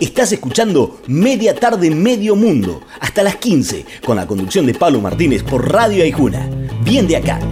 Estás escuchando Media Tarde Medio Mundo, hasta las 15, con la conducción de Pablo Martínez por Radio Aijuna. Bien de acá.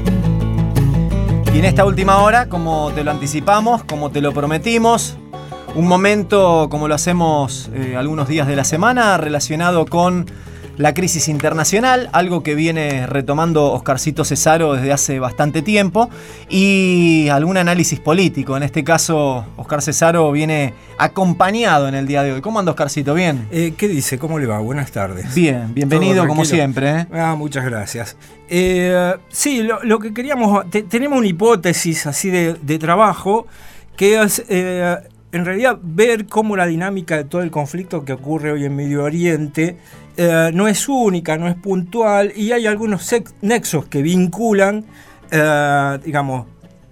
Y en esta última hora, como te lo anticipamos, como te lo prometimos, un momento como lo hacemos algunos días de la semana relacionado con la crisis internacional, algo que viene retomando Oscarcito Cesaro desde hace bastante tiempo, y algún análisis político. En este caso, Oscar Cesaro viene acompañado en el día de hoy. ¿Cómo anda, Oscarcito? ¿Bien? ¿Qué dice? ¿Cómo le va? Buenas tardes. Bien, bienvenido como siempre. Muchas gracias. Sí, lo que queríamos, tenemos una hipótesis así de trabajo, que es en realidad ver cómo la dinámica de todo el conflicto que ocurre hoy en Medio Oriente no es única, no es puntual, y hay algunos nexos que vinculan, digamos,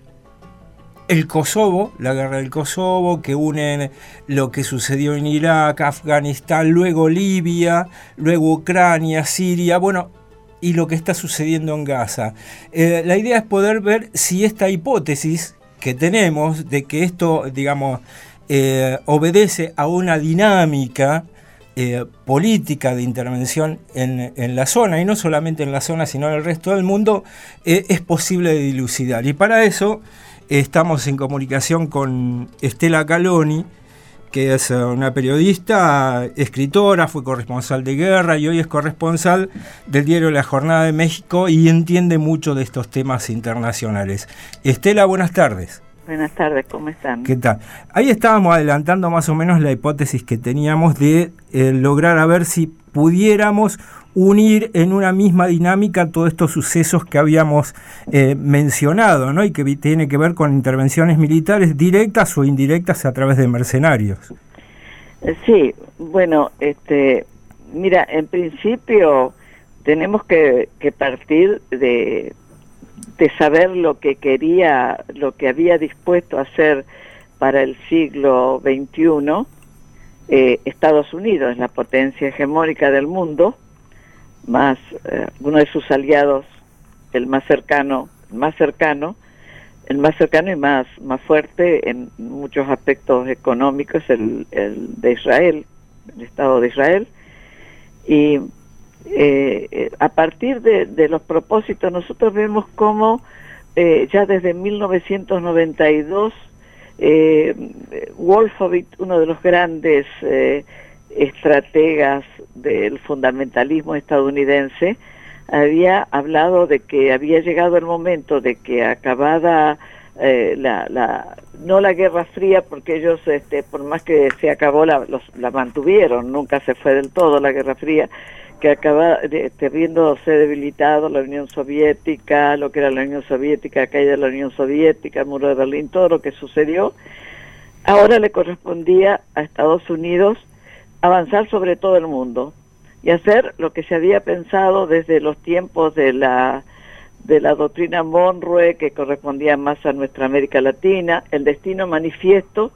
el Kosovo, la guerra del Kosovo, que unen lo que sucedió en Irak, Afganistán, luego Libia, luego Ucrania, Siria, bueno, y lo que está sucediendo en Gaza. La idea es poder ver si esta hipótesis que tenemos de que esto, digamos, obedece a una dinámica política de intervención en la zona, y no solamente en la zona, sino en el resto del mundo, es posible de dilucidar. Y para eso estamos en comunicación con Estela Caloni, que es una periodista, escritora, fue corresponsal de guerra y hoy es corresponsal del diario La Jornada de México y entiende mucho de estos temas internacionales. Estela, buenas tardes. Buenas tardes, ¿cómo están? ¿Qué tal? Ahí estábamos adelantando más o menos la hipótesis que teníamos de lograr a ver si pudiéramos unir en una misma dinámica todos estos sucesos que habíamos mencionado, ¿no? Y que tiene que ver con intervenciones militares directas o indirectas a través de mercenarios. Sí, bueno, mira, en principio tenemos que partir de saber lo que quería, lo que había dispuesto a hacer para el siglo XXI Estados Unidos, la potencia hegemónica del mundo, más uno de sus aliados, el más cercano y más fuerte en muchos aspectos económicos, el de Israel, el Estado de Israel. Y a partir de los propósitos, nosotros vemos cómo ya desde 1992 Wolfowitz, uno de los grandes estrategas del fundamentalismo estadounidense, había hablado de que había llegado el momento de que acabada no la Guerra Fría, porque ellos por más que se acabó la mantuvieron, nunca se fue del todo la Guerra Fría, que acaba viéndose debilitado la Unión Soviética, lo que era la Unión Soviética, la caída de la Unión Soviética, el muro de Berlín, todo lo que sucedió. Ahora le correspondía a Estados Unidos avanzar sobre todo el mundo y hacer lo que se había pensado desde los tiempos de la doctrina Monroe, que correspondía más a nuestra América Latina, el destino manifiesto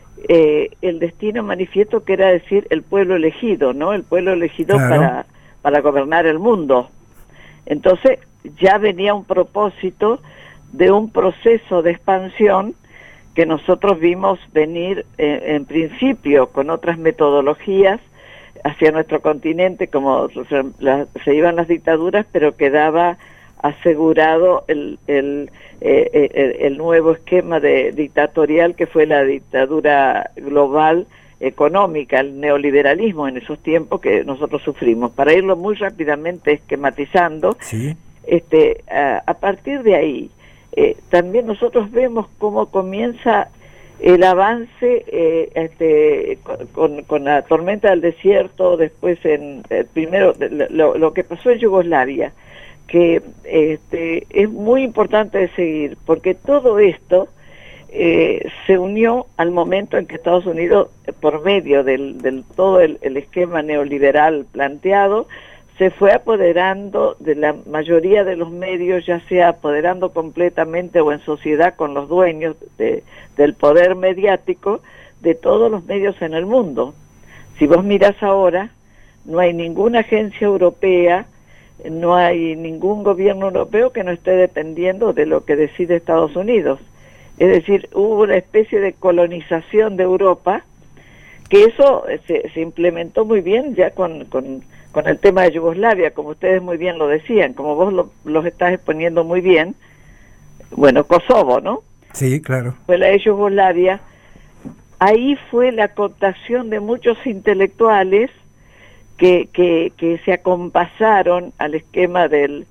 que era decir el pueblo elegido, ¿no? El pueblo elegido, claro, para gobernar el mundo. Entonces ya venía un propósito de un proceso de expansión que nosotros vimos venir en principio con otras metodologías hacia nuestro continente, como se iban las dictaduras, pero quedaba asegurado el nuevo esquema dictatorial, que fue la dictadura global económica, el neoliberalismo en esos tiempos que nosotros sufrimos. Para irlo muy rápidamente esquematizando, ¿sí? A partir de ahí, también nosotros vemos cómo comienza el avance con la tormenta del desierto, después primero lo que pasó en Yugoslavia, que es muy importante de seguir, porque todo esto se unió al momento en que Estados Unidos, por medio del todo el esquema neoliberal planteado, se fue apoderando de la mayoría de los medios, ya sea apoderando completamente o en sociedad con los dueños del poder mediático de todos los medios en el mundo. Si vos mirás ahora, no hay ninguna agencia europea, no hay ningún gobierno europeo que no esté dependiendo de lo que decide Estados Unidos. Es decir, hubo una especie de colonización de Europa que eso se implementó muy bien ya con el tema de Yugoslavia, como ustedes muy bien lo decían, como vos los estás exponiendo muy bien. Bueno, Kosovo, ¿no? Sí, claro. Fue la de Yugoslavia. Ahí fue la cooptación de muchos intelectuales que se acompasaron al esquema del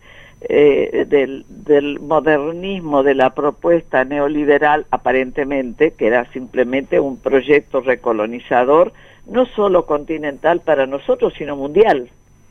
modernismo, de la propuesta neoliberal, aparentemente, que era simplemente un proyecto recolonizador, no solo continental para nosotros, sino mundial.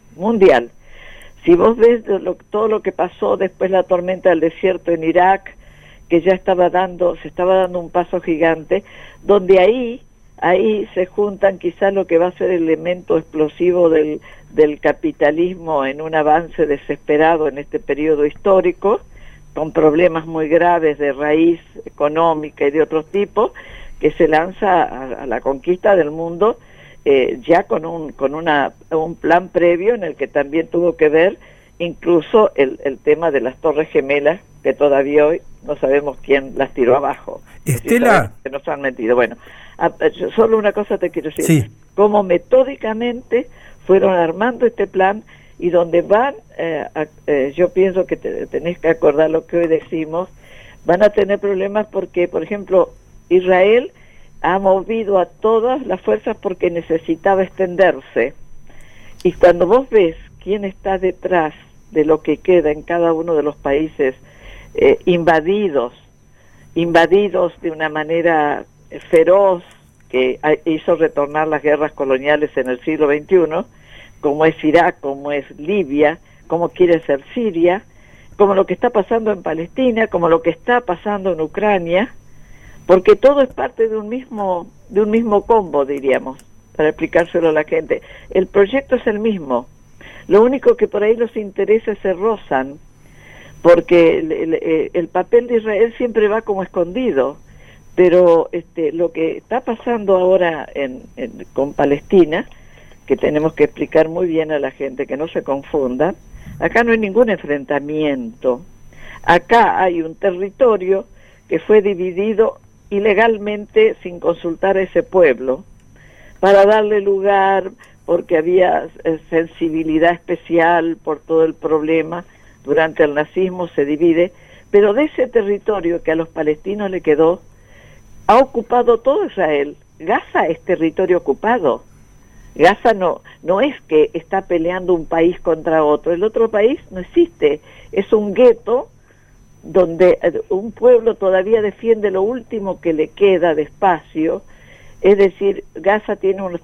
Si vos ves todo lo que pasó después la tormenta del desierto en Irak, que ya se estaba dando un paso gigante, donde ahí se juntan quizás lo que va a ser el elemento explosivo del capitalismo en un avance desesperado en este periodo histórico, con problemas muy graves de raíz económica y de otros tipos, que se lanza a la conquista del mundo ya con un plan previo en el que también tuvo que ver incluso el tema de las Torres Gemelas, que todavía hoy no sabemos quién las tiró abajo. Estela, que nos han metido. Bueno, solo una cosa te quiero decir. Sí. Cómo metódicamente fueron armando este plan, y donde van, yo pienso que tenés que acordar lo que hoy decimos, van a tener problemas porque, por ejemplo, Israel ha movido a todas las fuerzas porque necesitaba extenderse. Y cuando vos ves quién está detrás de lo que queda en cada uno de los países invadidos de una manera feroz, que hizo retornar las guerras coloniales en el siglo XXI, como es Irak, como es Libia, como quiere ser Siria, como lo que está pasando en Palestina, como lo que está pasando en Ucrania, porque todo es parte de un mismo combo, diríamos, para explicárselo a la gente. El proyecto es el mismo, lo único que por ahí los intereses se rozan, porque el papel de Israel siempre va como escondido, pero lo que está pasando ahora con Palestina, que tenemos que explicar muy bien a la gente, que no se confunda, acá no hay ningún enfrentamiento, acá hay un territorio que fue dividido ilegalmente sin consultar a ese pueblo, para darle lugar, porque había sensibilidad especial por todo el problema. Durante el nazismo se divide, pero de ese territorio que a los palestinos le quedó, ha ocupado todo Israel. Gaza es territorio ocupado. Gaza no es que está peleando un país contra otro, el otro país no existe, es un gueto donde un pueblo todavía defiende lo último que le queda de espacio. Es decir, Gaza tiene unos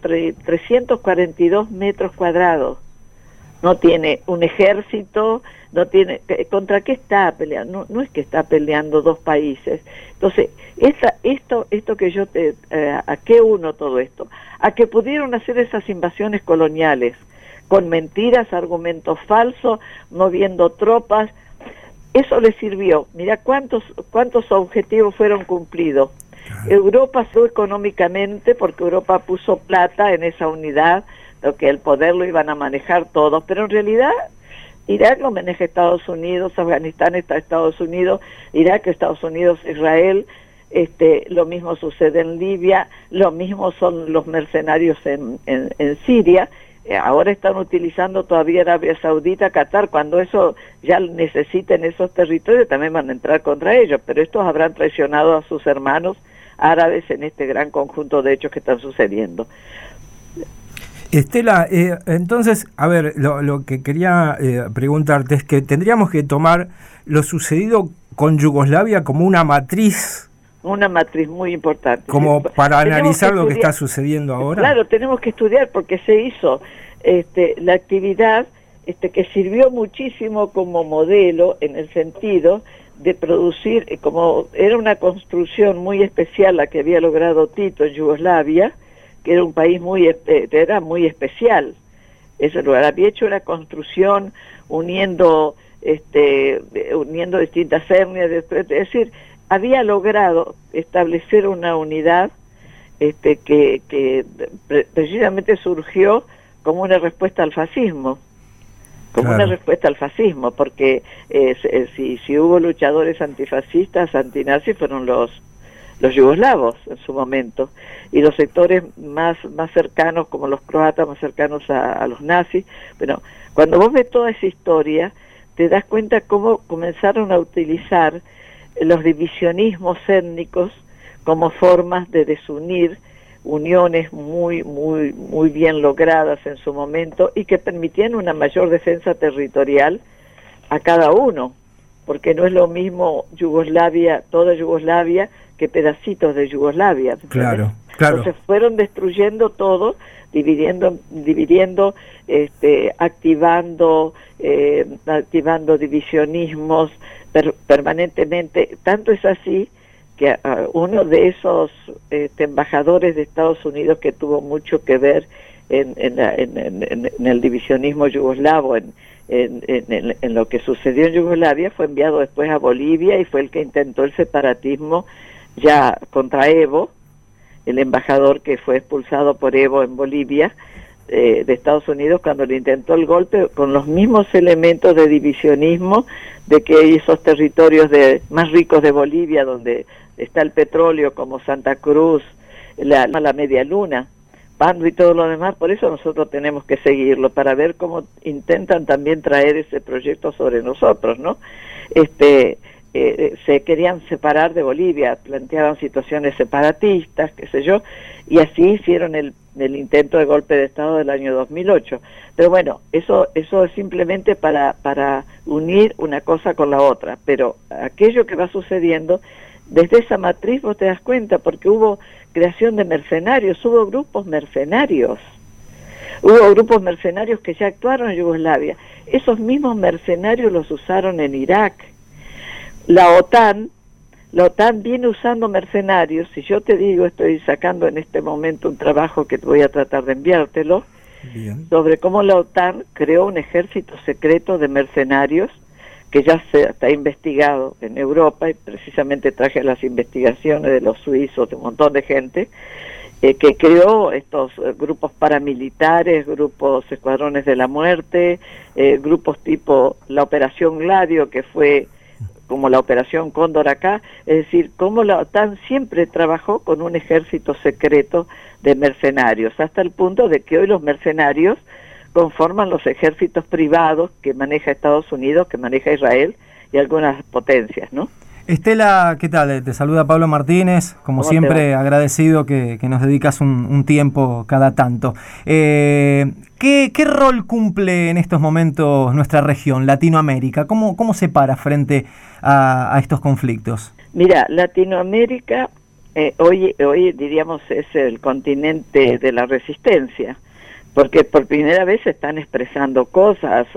342 metros cuadrados, no tiene un ejército, no tiene... ¿Contra qué está peleando? No es que está peleando dos países. Entonces, esto que yo ¿a qué uno todo esto? A que pudieron hacer esas invasiones coloniales, con mentiras, argumentos falsos, moviendo tropas. Eso les sirvió. Mira cuántos objetivos fueron cumplidos. Europa fue económicamente, porque Europa puso plata en esa unidad, lo que el poder lo iban a manejar todos, pero en realidad Irak lo maneja Estados Unidos, Afganistán está Estados Unidos, Irak, Estados Unidos, Israel, lo mismo sucede en Libia, lo mismo son los mercenarios en Siria. Ahora están utilizando todavía Arabia Saudita, Qatar, cuando eso ya necesiten esos territorios también van a entrar contra ellos, pero estos habrán traicionado a sus hermanos árabes en este gran conjunto de hechos que están sucediendo. Estela, entonces, a ver, lo que quería preguntarte es que tendríamos que tomar lo sucedido con Yugoslavia como una matriz. Una matriz muy importante. Como para analizar lo que está sucediendo ahora. Claro, tenemos que estudiar porque se hizo la actividad que sirvió muchísimo como modelo en el sentido de producir, como era una construcción muy especial la que había logrado Tito en Yugoslavia, que era un país era muy especial. Eso lo había hecho una construcción uniendo distintas etnias, es decir, había logrado establecer una unidad que precisamente surgió como una respuesta al fascismo, porque si hubo luchadores antifascistas, antinazis, fueron los yugoslavos en su momento, y los sectores más cercanos, como los croatas, más cercanos a los nazis. Bueno, cuando vos ves toda esa historia, te das cuenta cómo comenzaron a utilizar los divisionismos étnicos como formas de desunir uniones muy bien logradas en su momento y que permitían una mayor defensa territorial a cada uno, porque no es lo mismo Yugoslavia, toda Yugoslavia, que pedacitos de Yugoslavia. Claro. Entonces fueron destruyendo todo, dividiendo, activando divisionismos permanentemente. Tanto es así que uno de esos embajadores de Estados Unidos que tuvo mucho que ver en el divisionismo yugoslavo, en lo que sucedió en Yugoslavia, fue enviado después a Bolivia y fue el que intentó el separatismo ya contra Evo, el embajador que fue expulsado por Evo en Bolivia, de Estados Unidos, cuando le intentó el golpe con los mismos elementos de divisionismo, de que esos territorios más ricos de Bolivia, donde está el petróleo, como Santa Cruz, la Media Luna, Pando y todo lo demás. Por eso nosotros tenemos que seguirlo, para ver cómo intentan también traer ese proyecto sobre nosotros, ¿no? Se querían separar de Bolivia, planteaban situaciones separatistas, qué sé yo, y así hicieron el intento de golpe de Estado del año 2008. Pero bueno, eso es simplemente para unir una cosa con la otra, pero aquello que va sucediendo, desde esa matriz vos te das cuenta, porque hubo creación de mercenarios, hubo grupos mercenarios que ya actuaron en Yugoslavia. Esos mismos mercenarios los usaron en Irak. La OTAN viene usando mercenarios. Si yo te digo, estoy sacando en este momento un trabajo que voy a tratar de enviártelo, bien, sobre cómo la OTAN creó un ejército secreto de mercenarios que ya está investigado en Europa, y precisamente traje las investigaciones de los suizos, de un montón de gente, que creó estos grupos paramilitares, grupos escuadrones de la muerte, grupos tipo la Operación Gladio, que fue como la Operación Cóndor acá. Es decir, cómo la OTAN siempre trabajó con un ejército secreto de mercenarios, hasta el punto de que hoy los mercenarios conforman los ejércitos privados que maneja Estados Unidos, que maneja Israel y algunas potencias, ¿no? Estela, ¿qué tal? Te saluda Pablo Martínez, como siempre agradecido que nos dedicas un tiempo cada tanto. ¿Qué rol cumple en estos momentos nuestra región, Latinoamérica? ¿Cómo se para frente a estos conflictos? Mira, Latinoamérica hoy diríamos es el continente de la resistencia, porque por primera vez se están expresando cosas,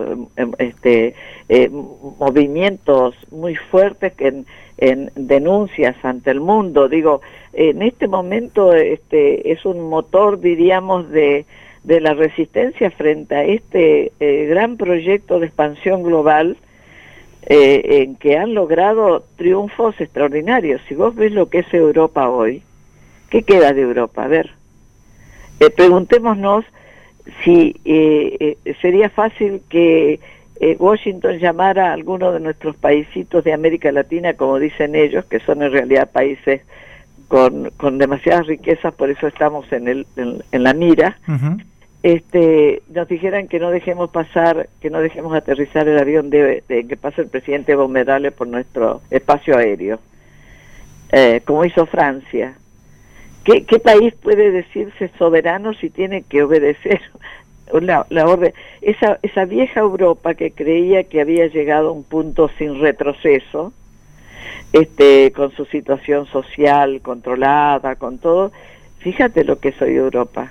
movimientos muy fuertes en denuncias ante el mundo. Digo, en este momento es un motor, diríamos, de la resistencia frente a este gran proyecto de expansión global, en que han logrado triunfos extraordinarios. Si vos ves lo que es Europa hoy, ¿qué queda de Europa? A ver, preguntémonos si sería fácil que Washington llamara a alguno de nuestros paisitos de América Latina, como dicen ellos, que son en realidad países con demasiadas riquezas, por eso estamos en la mira. Uh-huh. Nos dijeran que no dejemos aterrizar el avión de que pase el presidente Evo Morales por nuestro espacio aéreo, como hizo Francia. ¿Qué país puede decirse soberano si tiene que obedecer la orden? Esa vieja Europa que creía que había llegado a un punto sin retroceso, con su situación social controlada, con todo. Fíjate lo que es hoy Europa.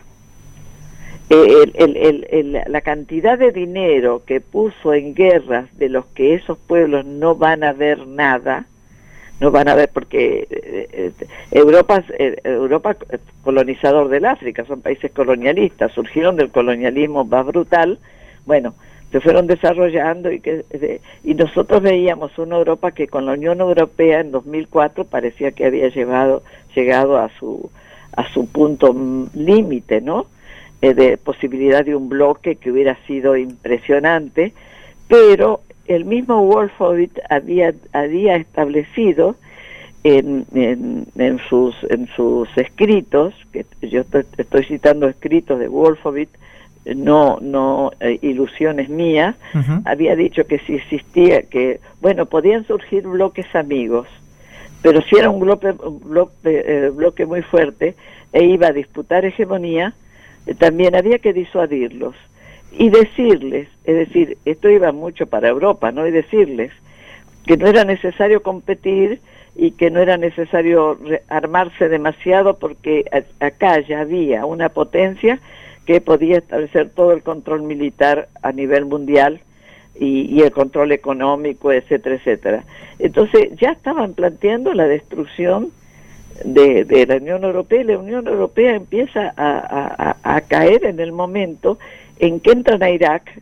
La cantidad de dinero que puso en guerras de los que esos pueblos no van a ver nada, no van a ver, porque Europa colonizador del África, son países colonialistas, surgieron del colonialismo más brutal. Bueno, se fueron desarrollando y nosotros veíamos una Europa que con la Unión Europea en 2004 parecía que había llegado a su punto límite, ¿no? De posibilidad de un bloque que hubiera sido impresionante, pero el mismo Wolfowitz había establecido en sus escritos, que yo estoy citando escritos de Wolfowitz, no ilusiones mías, había dicho que si existía, que bueno, podían surgir bloques amigos, pero si era un bloque muy fuerte e iba a disputar hegemonía, también había que disuadirlos y decirles, es decir, esto iba mucho para Europa, ¿no? Y decirles que no era necesario competir y que no era necesario armarse demasiado, porque acá ya había una potencia que podía establecer todo el control militar a nivel mundial y el control económico, etcétera, etcétera. Entonces ya estaban planteando la destrucción de la Unión Europea, y la Unión Europea empieza a caer en el momento en que entran a Irak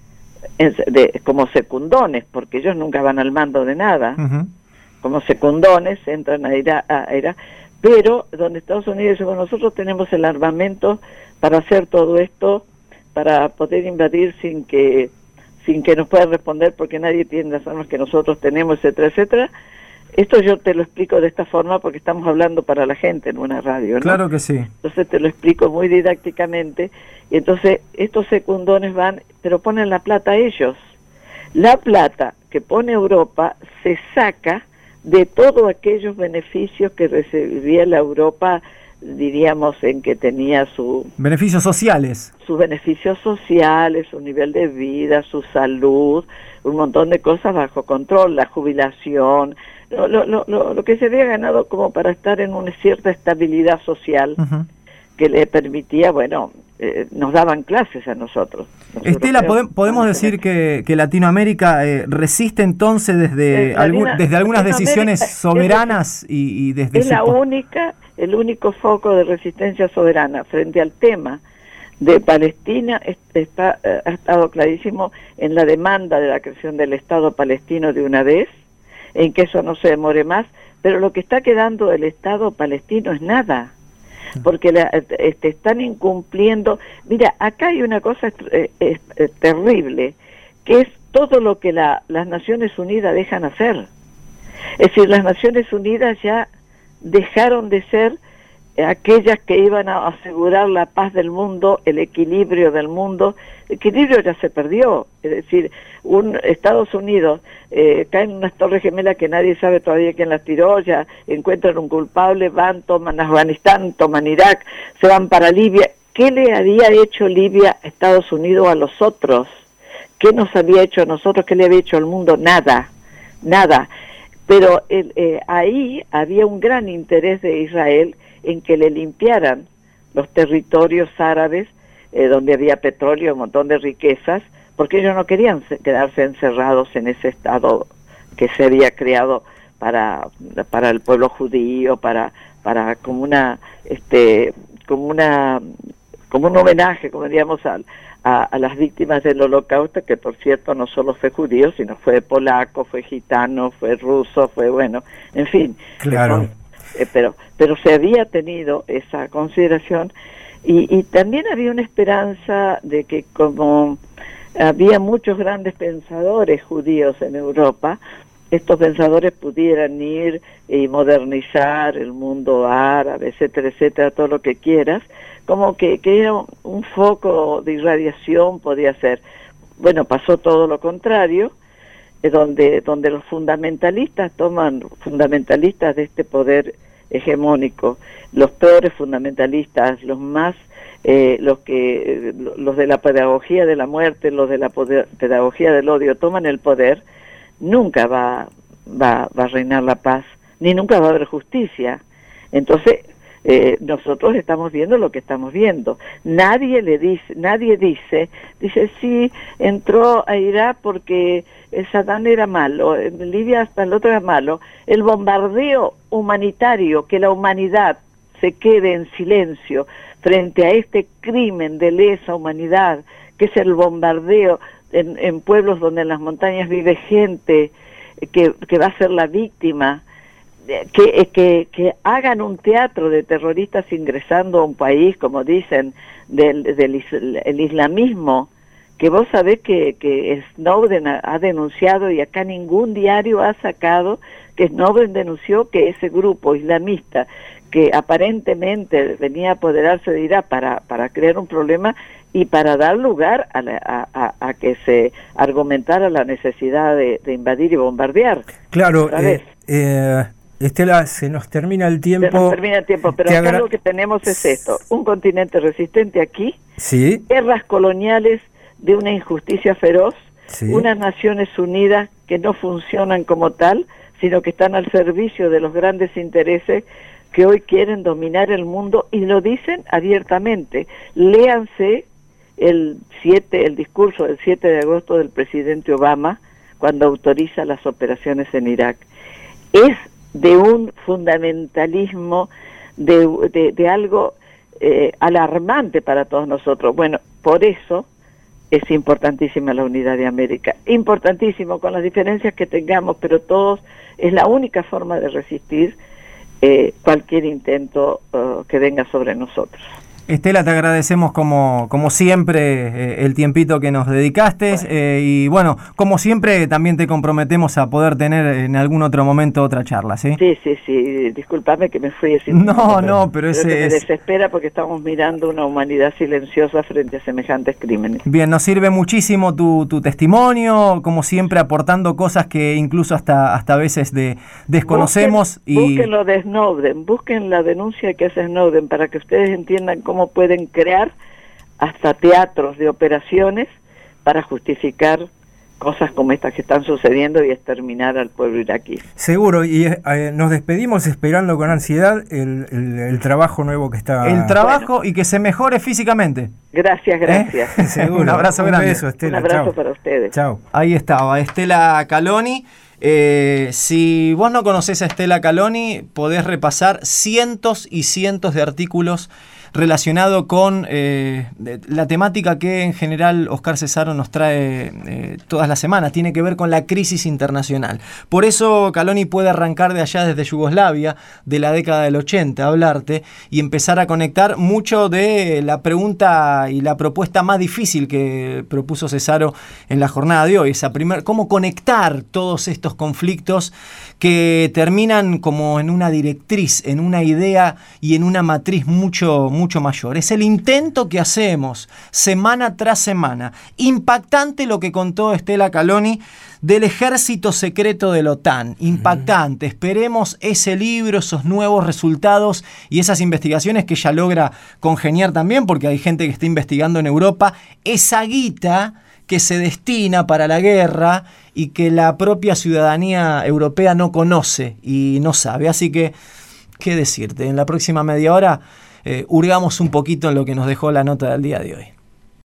como secundones, porque ellos nunca van al mando de nada, como secundones entran a Irak, pero donde Estados Unidos dice, bueno, nosotros tenemos el armamento para hacer todo esto, para poder invadir sin que nos puedan responder, porque nadie tiene las armas que nosotros tenemos, etcétera, etcétera. Esto yo te lo explico de esta forma porque estamos hablando para la gente en una radio, ¿no? Claro que sí. Entonces te lo explico muy didácticamente, y entonces estos secundones van, pero ponen la plata ellos. La plata que pone Europa se saca de todos aquellos beneficios que recibía la Europa, diríamos, en que tenía beneficios sociales, sus beneficios sociales, su nivel de vida, su salud, un montón de cosas bajo control, la jubilación, lo que se había ganado como para estar en una cierta estabilidad social que le permitía, bueno, nos daban clases a nosotros. Estela, ¿podemos decir que Latinoamérica resiste entonces desde algunas decisiones soberanas y desde... Es el único foco de resistencia soberana frente al tema de Palestina. Ha estado clarísimo en la demanda de la creación del Estado palestino de una vez, en que eso no se demore más, pero lo que está quedando del Estado palestino es nada, porque están incumpliendo. Mira, acá hay una cosa terrible, que es todo lo que las Naciones Unidas dejan hacer. Es decir, las Naciones Unidas ya dejaron de ser aquellas que iban a asegurar la paz del mundo, el equilibrio del mundo. El equilibrio ya se perdió. Es decir, Estados Unidos caen en unas torres gemelas que nadie sabe todavía quién las tiró, ya encuentran un culpable, van, toman Afganistán, toman Irak, se van para Libia. ¿Qué le había hecho Libia a Estados Unidos a los otros? ¿Qué nos había hecho a nosotros? ¿Qué le había hecho al mundo? Nada. Pero ahí había un gran interés de Israel en que le limpiaran los territorios árabes, donde había petróleo, un montón de riquezas, porque ellos no querían quedarse encerrados en ese estado que se había creado para el pueblo judío, para como un homenaje, como diríamos, a las víctimas del Holocausto, que por cierto no solo fue judío, sino fue polaco, fue gitano, fue ruso, fue bueno, en fin. Claro. Pero se había tenido esa consideración, y también había una esperanza de que, como había muchos grandes pensadores judíos en Europa, estos pensadores pudieran ir y modernizar el mundo árabe, etcétera, etcétera, todo lo que quieras, como que era un foco de irradiación, podía ser. Bueno, pasó todo lo contrario, donde los fundamentalistas fundamentalistas de este poder hegemónico, los peores fundamentalistas, los de la pedagogía de la muerte, los de la pedagogía del odio, toman el poder, nunca va a reinar la paz, ni nunca va a haber justicia. Entonces, nosotros estamos viendo lo que estamos viendo. Nadie dice, sí, entró a Irak porque Saddam era malo, en Libia hasta el otro era malo. El bombardeo humanitario, que la humanidad se quede en silencio frente a este crimen de lesa humanidad, que es el bombardeo en pueblos donde en las montañas vive gente que va a ser la víctima, que hagan un teatro de terroristas ingresando a un país, como dicen, el islamismo, que vos sabés que Snowden ha denunciado, y acá ningún diario ha sacado que Snowden denunció que ese grupo islamista que aparentemente venía a apoderarse de Irak para crear un problema y para dar lugar a que se argumentara la necesidad de invadir y bombardear. Claro, Estela, se nos termina el tiempo. Se nos termina el tiempo, pero acá lo que tenemos es esto: un continente resistente aquí, sí, guerras coloniales de una injusticia feroz, sí, unas Naciones Unidas que no funcionan como tal, sino que están al servicio de los grandes intereses que hoy quieren dominar el mundo, y lo dicen abiertamente. Léanse el discurso del 7 de agosto del presidente Obama, cuando autoriza las operaciones en Irak. Es de un fundamentalismo, de algo alarmante para todos nosotros. Bueno, por eso es importantísima la unidad de América, importantísimo, con las diferencias que tengamos, pero todos, es la única forma de resistir cualquier intento que venga sobre nosotros. Estela, te agradecemos como siempre el tiempito que nos dedicaste, y bueno, como siempre también te comprometemos a poder tener en algún otro momento otra charla, ¿sí? Sí, discúlpame que me fui así. Pero ese me desespera porque estamos mirando una humanidad silenciosa frente a semejantes crímenes. Bien, nos sirve muchísimo tu testimonio, como siempre aportando cosas que incluso hasta a veces desconocemos. Busquen lo de Snowden, busquen la denuncia que hace Snowden para que ustedes entiendan cómo pueden crear hasta teatros de operaciones para justificar cosas como estas que están sucediendo y exterminar al pueblo iraquí. Seguro, y nos despedimos esperando con ansiedad el trabajo nuevo que está... El trabajo, y que se mejore físicamente. Gracias. Seguro. Un abrazo grande. Beso, Estela. Un abrazo Chau. para ustedes. Chao. Ahí estaba, Estela Caloni. Si vos no conocés a Estela Caloni, podés repasar cientos y cientos de artículos relacionado con la temática que en general Oscar Cesaro nos trae todas las semanas. Tiene que ver con la crisis internacional. Por eso Caloni puede arrancar de allá, desde Yugoslavia, de la década del 80, hablarte y empezar a conectar mucho de la pregunta y la propuesta más difícil que propuso Cesaro en la jornada de hoy. Cómo conectar todos estos conflictos que terminan como en una directriz, en una idea y en una matriz mucho mayor. Es el intento que hacemos semana tras semana. Impactante lo que contó Estela Caloni del ejército secreto de la OTAN. Impactante. Esperemos ese libro, esos nuevos resultados y esas investigaciones que ella logra congeniar también, porque hay gente que está investigando en Europa esa guita que se destina para la guerra y que la propia ciudadanía europea no conoce y no sabe. Así que, ¿qué decirte? En la próxima media hora hurgamos un poquito en lo que nos dejó la nota del día de hoy.